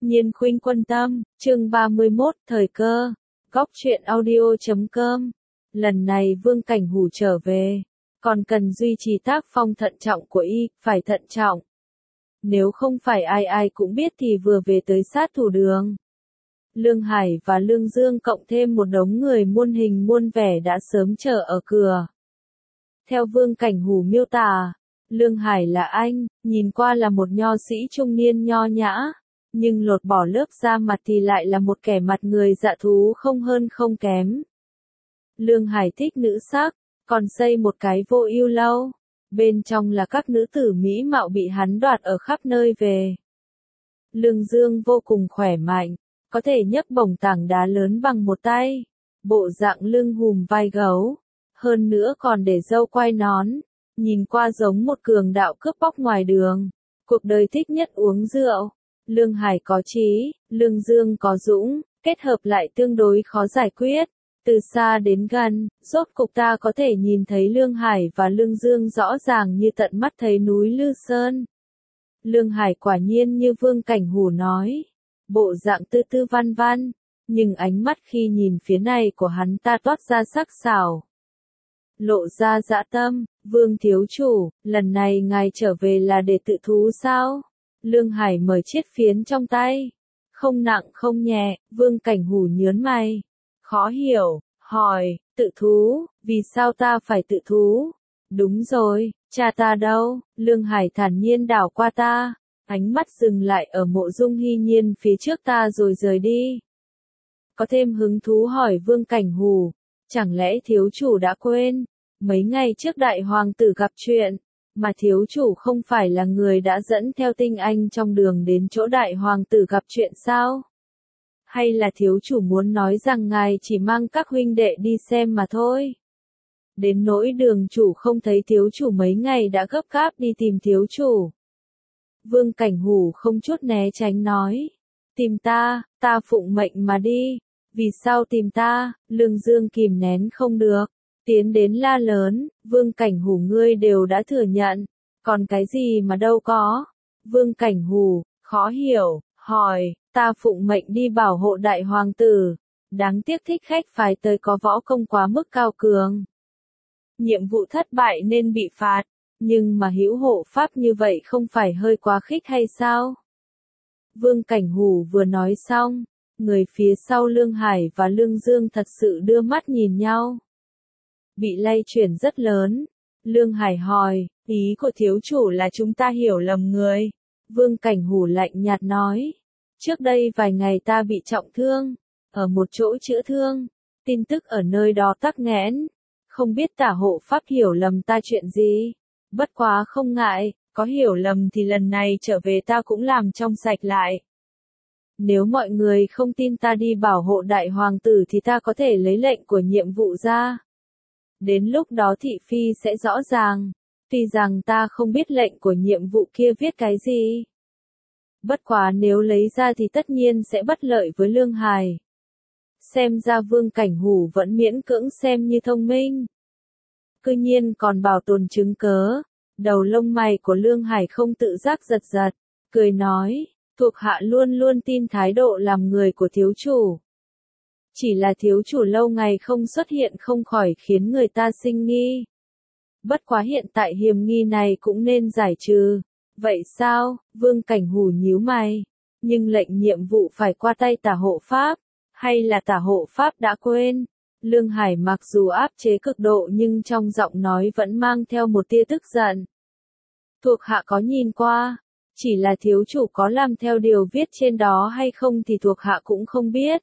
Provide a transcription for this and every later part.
Nhiên khuynh quân tâm, chương 31, thời cơ, góc truyện audio.com. Lần này Vương Cảnh Hủ trở về, còn cần duy trì tác phong thận trọng của y, phải thận trọng. Nếu không phải ai ai cũng biết thì vừa về tới sát thủ đường. Lương Hải và Lương Dương cộng thêm một đống người muôn hình muôn vẻ đã sớm chờ ở cửa. Theo Vương Cảnh Hủ miêu tả, Lương Hải là anh, nhìn qua là một nho sĩ trung niên nho nhã, nhưng lột bỏ lớp da mặt thì lại là một kẻ mặt người dạ thú không hơn không kém. Lương Hải thích nữ sắc, còn xây một cái vô ưu lâu, bên trong là các nữ tử mỹ mạo bị hắn đoạt ở khắp nơi về. Lương Dương vô cùng khỏe mạnh, có thể nhấc bổng tảng đá lớn bằng một tay, bộ dạng lưng hùm vai gấu, hơn nữa còn để râu quai nón, nhìn qua giống một cường đạo cướp bóc ngoài đường. Cuộc đời thích nhất uống rượu. Lương Hải có trí, Lương Dương có dũng, kết hợp lại tương đối khó giải quyết. Từ xa đến gần, rốt cục ta có thể nhìn thấy Lương Hải và Lương Dương rõ ràng như tận mắt thấy núi Lư Sơn. Lương Hải quả nhiên như Vương Cảnh Hủ nói, bộ dạng tư tư văn văn, nhưng ánh mắt khi nhìn phía này của hắn ta toát ra sắc sảo, lộ ra dã tâm. Vương thiếu chủ, lần này ngài trở về là để tự thú sao? Lương Hải mở chiếc phiến trong tay, không nặng không nhẹ. Vương Cảnh Hủ nhớn mày, khó hiểu, hỏi, tự thú, vì sao ta phải tự thú? Đúng rồi, cha ta đâu? Lương Hải thản nhiên đảo qua ta, ánh mắt dừng lại ở Mộ Dung Hy Nhiên phía trước ta rồi rời đi. Có thêm hứng thú hỏi Vương Cảnh Hủ, chẳng lẽ thiếu chủ đã quên? Mấy ngày trước đại hoàng tử gặp chuyện, mà thiếu chủ không phải là người đã dẫn theo tinh anh trong đường đến chỗ đại hoàng tử gặp chuyện sao? Hay là thiếu chủ muốn nói rằng ngài chỉ mang các huynh đệ đi xem mà thôi? Đến nỗi đường chủ không thấy thiếu chủ mấy ngày đã gấp gáp đi tìm thiếu chủ. Vương Cảnh Hủ không chút né tránh nói, tìm ta phụng mệnh mà đi. Vì sao tìm ta? Lương Dương kìm nén không được, tiến đến la lớn, Vương Cảnh Hủ ngươi đều đã thừa nhận, còn cái gì mà đâu có. Vương Cảnh Hủ, khó hiểu, hỏi, ta phụng mệnh đi bảo hộ đại hoàng tử, đáng tiếc thích khách phái tới có võ công quá mức cao cường. Nhiệm vụ thất bại nên bị phạt, nhưng mà hữu hộ pháp như vậy không phải hơi quá khích hay sao? Vương Cảnh Hủ vừa nói xong, người phía sau Lương Hải và Lương Dương thật sự đưa mắt nhìn nhau. Bị lay chuyển rất lớn. Lương Hải hỏi, ý của thiếu chủ là chúng ta hiểu lầm người. Vương Cảnh Hủ lạnh nhạt nói, trước đây vài ngày ta bị trọng thương, ở một chỗ chữa thương, tin tức ở nơi đó tắc nghẽn, không biết tả hộ pháp hiểu lầm ta chuyện gì. Bất quá không ngại, có hiểu lầm thì lần này trở về ta cũng làm trong sạch lại. Nếu mọi người không tin ta đi bảo hộ đại hoàng tử thì ta có thể lấy lệnh của nhiệm vụ ra. Đến lúc đó thị phi sẽ rõ ràng, tuy rằng ta không biết lệnh của nhiệm vụ kia viết cái gì. Bất quá nếu lấy ra thì tất nhiên sẽ bất lợi với Lương Hải. Xem ra Vương Cảnh Hủ vẫn miễn cưỡng xem như thông minh. Cư nhiên còn bảo tồn chứng cớ. Đầu lông mày của Lương Hải không tự giác giật giật, cười nói, thuộc hạ luôn luôn tin thái độ làm người của thiếu chủ. Chỉ là thiếu chủ lâu ngày không xuất hiện không khỏi khiến người ta sinh nghi. Bất quá hiện tại hiểm nghi này cũng nên giải trừ. Vậy sao? Vương Cảnh Hủ nhíu mày. Nhưng lệnh nhiệm vụ phải qua tay tả hộ pháp, hay là tả hộ pháp đã quên? Lương Hải mặc dù áp chế cực độ nhưng trong giọng nói vẫn mang theo một tia tức giận. Thuộc hạ có nhìn qua, chỉ là thiếu chủ có làm theo điều viết trên đó hay không thì thuộc hạ cũng không biết.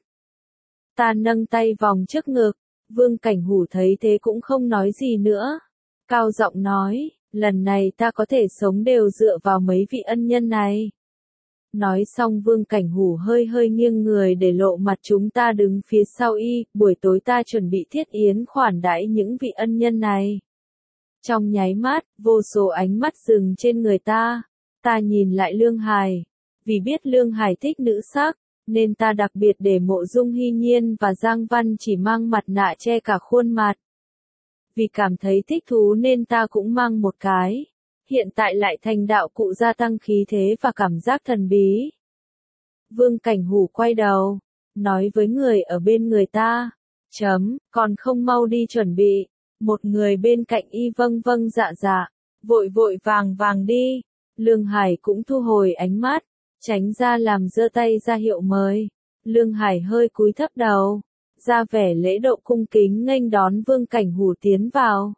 Ta nâng tay vòng trước ngực, Vương Cảnh Hủ thấy thế cũng không nói gì nữa. Cao giọng nói, lần này ta có thể sống đều dựa vào mấy vị ân nhân này. Nói xong Vương Cảnh Hủ hơi hơi nghiêng người để lộ mặt chúng ta đứng phía sau y, buổi tối ta chuẩn bị thiết yến khoản đãi những vị ân nhân này. Trong nháy mắt, vô số ánh mắt dừng trên người ta. Ta nhìn lại Lương Hải, vì biết Lương Hải thích nữ sắc, nên ta đặc biệt để Mộ Dung Hy Nhiên và Giang Văn chỉ mang mặt nạ che cả khuôn mặt. Vì cảm thấy thích thú nên ta cũng mang một cái. Hiện tại lại thành đạo cụ gia tăng khí thế và cảm giác thần bí. Vương Cảnh Hủ quay đầu, nói với người ở bên người ta, còn không mau đi chuẩn bị. Một người bên cạnh y vâng vâng dạ dạ, vội vội vàng vàng đi. Lương Hải cũng thu hồi ánh mắt, tránh ra làm giơ tay ra hiệu mời. Lương Hải hơi cúi thấp đầu, ra vẻ lễ độ cung kính nghênh đón Vương Cảnh Hủ tiến vào.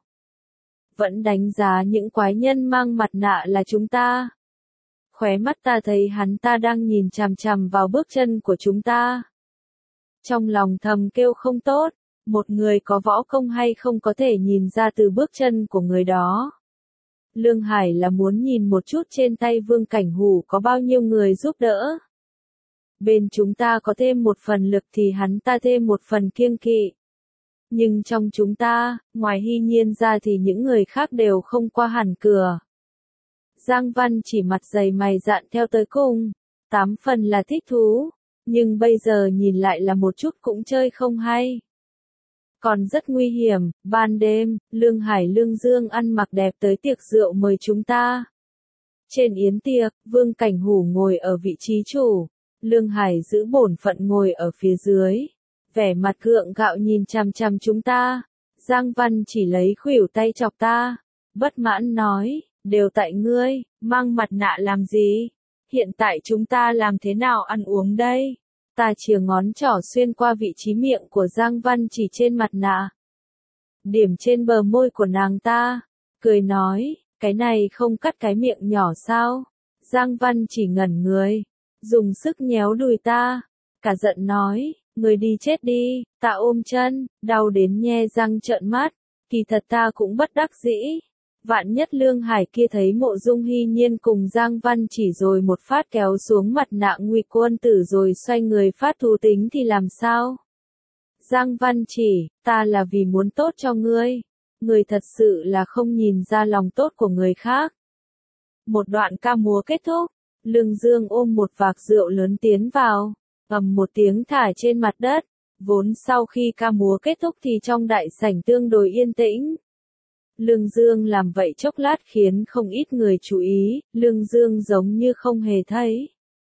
Vẫn đánh giá những quái nhân mang mặt nạ là chúng ta. Khóe mắt ta thấy hắn ta đang nhìn chằm chằm vào bước chân của chúng ta. Trong lòng thầm kêu không tốt, một người có võ công hay không có thể nhìn ra từ bước chân của người đó. Lương Hải là muốn nhìn một chút trên tay Vương Cảnh Hủ có bao nhiêu người giúp đỡ. Bên chúng ta có thêm một phần lực thì hắn ta thêm một phần kiêng kỵ. Nhưng trong chúng ta, ngoài Hy Nhiên ra thì những người khác đều không qua hẳn cửa. Giang Văn chỉ mặt dày mày dạn theo tới cùng, 8 phần là thích thú, nhưng bây giờ nhìn lại là một chút cũng chơi không hay. Còn rất nguy hiểm, ban đêm, Lương Hải Lương Dương ăn mặc đẹp tới tiệc rượu mời chúng ta. Trên yến tiệc, Vương Cảnh Hủ ngồi ở vị trí chủ, Lương Hải giữ bổn phận ngồi ở phía dưới, vẻ mặt gượng gạo nhìn chằm chằm chúng ta. Giang Văn chỉ lấy khuỷu tay chọc ta, bất mãn nói, đều tại ngươi, mang mặt nạ làm gì? Hiện tại chúng ta làm thế nào ăn uống đây? Ta chìa ngón trỏ xuyên qua vị trí miệng của Giang Văn chỉ trên mặt nạ. Điểm trên bờ môi của nàng ta, cười nói, cái này không cắt cái miệng nhỏ sao? Giang Văn chỉ ngẩn người, dùng sức nhéo đùi ta, cả giận nói, người đi chết đi, ta ôm chân, đau đến nhe răng trợn mắt, kỳ thật ta cũng bất đắc dĩ. Vạn nhất Lương Hải kia thấy Mộ Dung Hy Nhiên cùng Giang Văn chỉ rồi một phát kéo xuống mặt nạ Ngụy Quân Tử rồi xoay người phát thú tính thì làm sao? Giang Văn chỉ, ta là vì muốn tốt cho ngươi. Ngươi thật sự là không nhìn ra lòng tốt của người khác. Một đoạn ca múa kết thúc, Lương Dương ôm một vạc rượu lớn tiến vào, ầm một tiếng thả trên mặt đất. Vốn sau khi ca múa kết thúc thì trong đại sảnh tương đối yên tĩnh. Lương Dương làm vậy chốc lát khiến không ít người chú ý, Lương Dương giống như không hề thấy.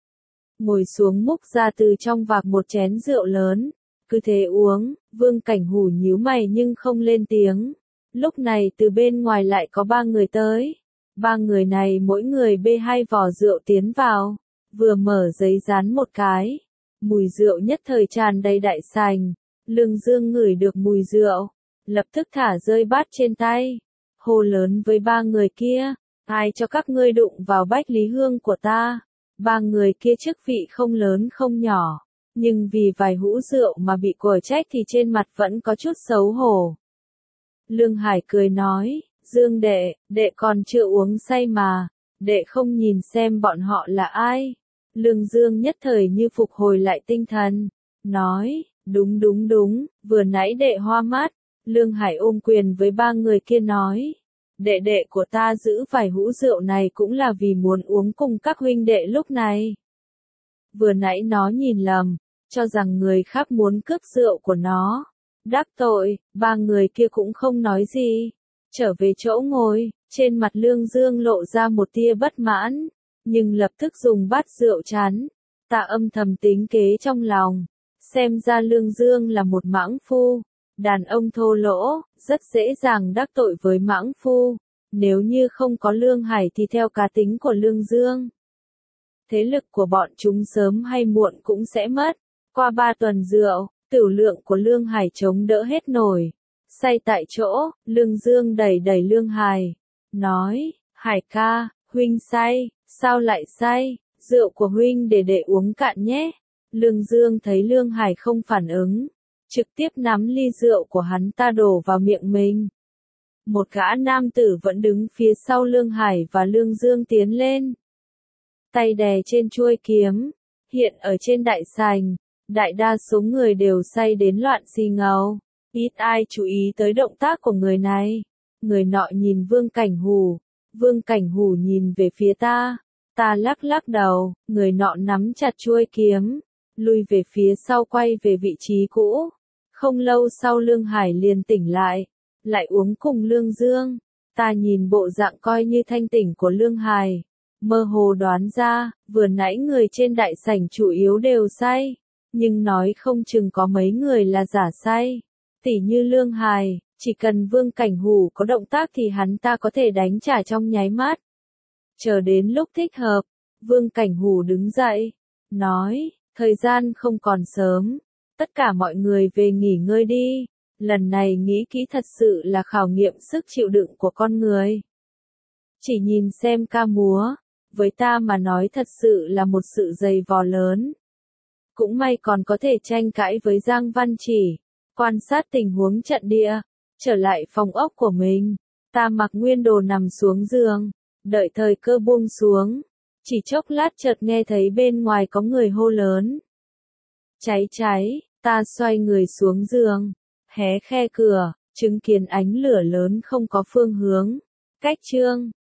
Ngồi xuống múc ra từ trong vạc một chén rượu lớn, cứ thế uống. Vương Cảnh Hủ nhíu mày nhưng không lên tiếng. Lúc này từ bên ngoài lại có 3 người tới. 3 người này mỗi người bê 2 vò rượu tiến vào, vừa mở giấy dán một cái. Mùi rượu nhất thời tràn đầy đại sảnh. Lương Dương ngửi được mùi rượu, lập tức thả rơi bát trên tay, hô lớn với 3 người kia, ai cho các ngươi đụng vào Bách Lý Hương của ta? 3 người kia chức vị không lớn không nhỏ, nhưng vì vài hũ rượu mà bị quở trách thì trên mặt vẫn có chút xấu hổ. Lương Hải cười nói, Dương đệ còn chưa uống say mà, đệ không nhìn xem bọn họ là ai. Lương Dương nhất thời như phục hồi lại tinh thần, nói, đúng, vừa nãy đệ hoa mắt. Lương Hải ôm quyền với 3 người kia nói, đệ của ta giữ vài hũ rượu này cũng là vì muốn uống cùng các huynh đệ lúc này. Vừa nãy nó nhìn lầm, cho rằng người khác muốn cướp rượu của nó. Đắc tội, 3 người kia cũng không nói gì, trở về chỗ ngồi, trên mặt Lương Dương lộ ra một tia bất mãn, nhưng lập tức dùng bát rượu chắn. Ta âm thầm tính kế trong lòng, xem ra Lương Dương là một mãng phu. Đàn ông thô lỗ, rất dễ dàng đắc tội với mãng phu. Nếu như không có Lương Hải thì theo cá tính của Lương Dương, thế lực của bọn chúng sớm hay muộn cũng sẽ mất. Qua 3 tuần rượu, tửu lượng của Lương Hải chống đỡ hết nổi. Say tại chỗ, Lương Dương đẩy Lương Hải, nói, Hải ca, huynh say, sao lại say, rượu của huynh để đệ uống cạn nhé. Lương Dương thấy Lương Hải không phản ứng, trực tiếp nắm ly rượu của hắn ta đổ vào miệng mình. Một gã nam tử vẫn đứng phía sau Lương Hải và Lương Dương tiến lên. Tay đè trên chuôi kiếm, hiện ở trên đại sảnh, đại đa số người đều say đến loạn xì ngầu. Ít ai chú ý tới động tác của người này. Người nọ nhìn Vương Cảnh Hủ nhìn về phía ta. Ta lắc đầu, người nọ nắm chặt chuôi kiếm, lui về phía sau quay về vị trí cũ. Không lâu sau Lương Hải liền tỉnh lại uống cùng Lương Dương. Ta nhìn bộ dạng coi như thanh tỉnh của Lương Hải, mơ hồ đoán ra, vừa nãy người trên đại sảnh chủ yếu đều say, nhưng nói không chừng có mấy người là giả say. Tỉ như Lương Hài, chỉ cần Vương Cảnh Hủ có động tác thì hắn ta có thể đánh trả trong nháy mắt. Chờ đến lúc thích hợp, Vương Cảnh Hủ đứng dậy, nói, thời gian không còn sớm, tất cả mọi người về nghỉ ngơi đi, lần này nghĩ kỹ thật sự là khảo nghiệm sức chịu đựng của con người. Chỉ nhìn xem ca múa, với ta mà nói thật sự là một sự dày vò lớn. Cũng may còn có thể tranh cãi với Giang Văn Chỉ, quan sát tình huống trận địa, trở lại phòng ốc của mình, ta mặc nguyên đồ nằm xuống giường, đợi thời cơ buông xuống, chỉ chốc lát chợt nghe thấy bên ngoài có người hô lớn. Cháy cháy, ta xoay người xuống giường, hé khe cửa, chứng kiến ánh lửa lớn không có phương hướng, cách trương,